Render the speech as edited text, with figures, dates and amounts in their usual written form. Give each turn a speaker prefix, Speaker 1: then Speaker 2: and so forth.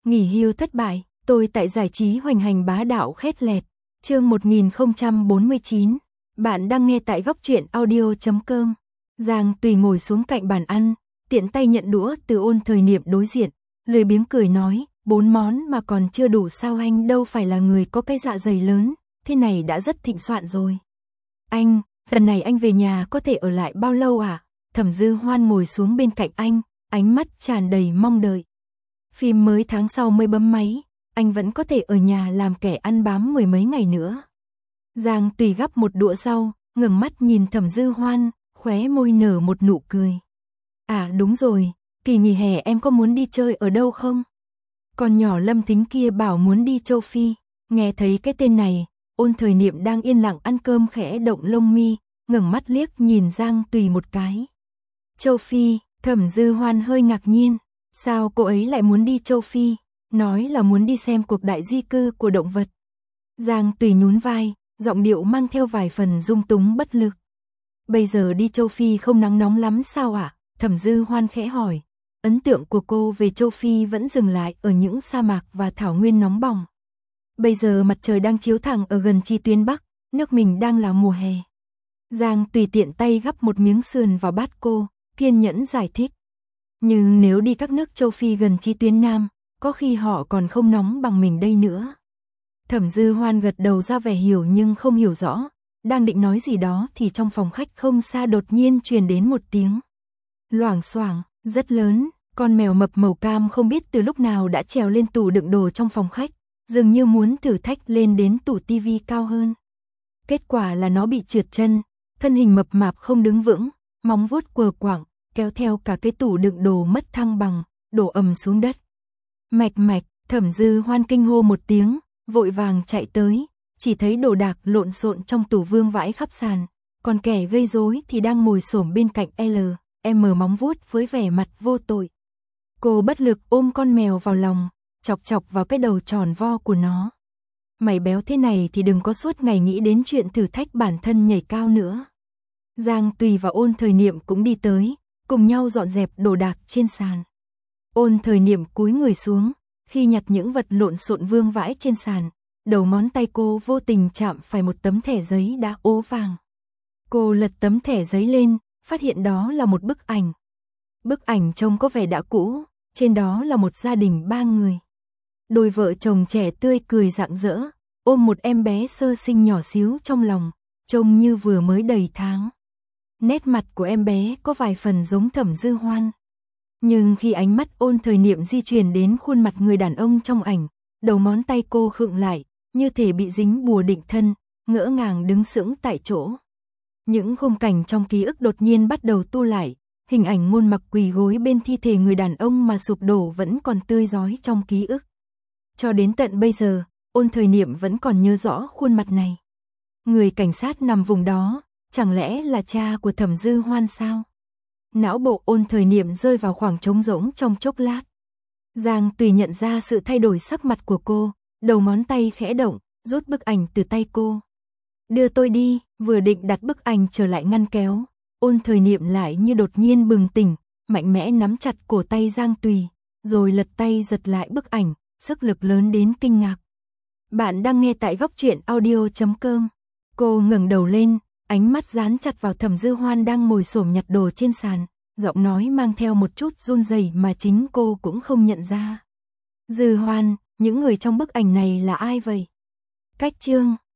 Speaker 1: Nghỉ hưu thất bại, tôi tại giải trí hoành hành bá đạo khét lẹt. Chương 1049. Bạn đang nghe tại góc truyện audio.com. Giang Tùy ngồi xuống cạnh bàn ăn, tiện tay nhận đũa từ Ôn Thời Niệm đối diện, lười biếng cười nói, 4 món mà còn chưa đủ sao, anh đâu phải là người có cái dạ dày lớn, thế này đã rất thịnh soạn rồi. Anh, lần này anh về nhà có thể ở lại bao lâu à? Thẩm Dư Hoan ngồi xuống bên cạnh anh, ánh mắt tràn đầy mong đợi. Phim mới tháng sau mới bấm máy, anh vẫn có thể ở nhà làm kẻ ăn bám 10 mấy ngày nữa. Giang Tùy gắp một đũa rau, ngẩng mắt nhìn Thẩm Dư Hoan, khóe môi nở một nụ cười. À đúng rồi, kỳ nghỉ hè em có muốn đi chơi ở đâu không? Con nhỏ Lâm Thính kia bảo muốn đi châu Phi, nghe thấy cái tên này, Ôn Thời Niệm đang yên lặng ăn cơm khẽ động lông mi, ngẩng mắt liếc nhìn Giang Tùy một cái. Châu Phi, Thẩm Dư Hoan hơi ngạc nhiên, sao cô ấy lại muốn đi châu Phi, nói là muốn đi xem cuộc đại di cư của động vật. Giang Tùy nhún vai, giọng điệu mang theo vài phần dung túng bất lực. Bây giờ đi châu Phi không nắng nóng lắm sao ạ? Thẩm Dư Hoan khẽ hỏi. Ấn tượng của cô về châu Phi vẫn dừng lại ở những sa mạc và thảo nguyên nóng bỏng. Bây giờ mặt trời đang chiếu thẳng ở gần chi tuyến Bắc, nước mình đang là mùa hè. Giang Tùy tiện tay gắp một miếng sườn vào bát cô, kiên nhẫn giải thích. Nhưng nếu đi các nước châu Phi gần chi tuyến Nam, có khi họ còn không nóng bằng mình đây nữa. Thẩm Dư Hoan gật đầu ra vẻ hiểu nhưng không hiểu rõ, đang định nói gì đó thì trong phòng khách không xa đột nhiên truyền đến một tiếng loảng xoảng rất lớn, con mèo mập màu cam không biết từ lúc nào đã trèo lên tủ đựng đồ trong phòng khách, dường như muốn thử thách lên đến tủ tivi cao hơn. Kết quả là nó bị trượt chân, thân hình mập mạp không đứng vững, móng vuốt quờ quạng, kéo theo cả cái tủ đựng đồ mất thăng bằng, đổ ầm xuống đất. Mạch mạch, Thẩm Dư Hoan kinh hô một tiếng, vội vàng chạy tới, chỉ thấy đồ đạc lộn xộn trong tủ vương vãi khắp sàn, còn kẻ gây rối thì đang ngồi xổm bên cạnh M móng vuốt với vẻ mặt vô tội. Cô bất lực ôm con mèo vào lòng, chọc chọc vào cái đầu tròn vo của nó. Mày béo thế này thì đừng có suốt ngày nghĩ đến chuyện thử thách bản thân nhảy cao nữa. Giang Tùy và Ôn Thời Niệm cũng đi tới, cùng nhau dọn dẹp đồ đạc trên sàn. Ôn Thời Niệm cúi người xuống, khi nhặt những vật lộn xộn vương vãi trên sàn, đầu ngón tay cô vô tình chạm phải một tấm thẻ giấy đã ố vàng. Cô lật tấm thẻ giấy lên, phát hiện đó là một bức ảnh. Bức ảnh trông có vẻ đã cũ, trên đó là một gia đình 3 người. Đôi vợ chồng trẻ tươi cười rạng rỡ, ôm một em bé sơ sinh nhỏ xíu trong lòng, trông như vừa mới đầy tháng. Nét mặt của em bé có vài phần giống Thẩm Dư Hoan. Nhưng khi ánh mắt Ôn Thời Niệm di chuyển đến khuôn mặt người đàn ông trong ảnh, đầu ngón tay cô khựng lại, như thể bị dính bùa định thân, ngỡ ngàng đứng sững tại chỗ. Những khung cảnh trong ký ức đột nhiên bắt đầu tu lại, hình ảnh Ngôn Mặc quỳ gối bên thi thể người đàn ông mà sụp đổ vẫn còn tươi rói trong ký ức. Cho đến tận bây giờ, Ôn Thời Niệm vẫn còn nhớ rõ khuôn mặt này. Người cảnh sát nằm vùng đó, chẳng lẽ là cha của Thẩm Dư Hoan sao? Não bộ Ôn Thời Niệm rơi vào khoảng trống rỗng trong chốc lát. Giang Tùy nhận ra sự thay đổi sắc mặt của cô, đầu ngón tay khẽ động, rút bức ảnh từ tay cô. Đưa tôi đi, vừa định đặt bức ảnh trở lại ngăn kéo, Ôn Thời Niệm lại như đột nhiên bừng tỉnh, mạnh mẽ nắm chặt cổ tay Giang Tùy, rồi lật tay giật lại bức ảnh, sức lực lớn đến kinh ngạc. Bạn đang nghe tại góc truyện audio.com. Cô ngẩng đầu lên, ánh mắt dán chặt vào Thẩm Dư Hoan đang ngồi xổm nhặt đồ trên sàn, giọng nói mang theo một chút run rẩy mà chính cô cũng không nhận ra. Dư Hoan, những người trong bức ảnh này là ai vậy? Cách chương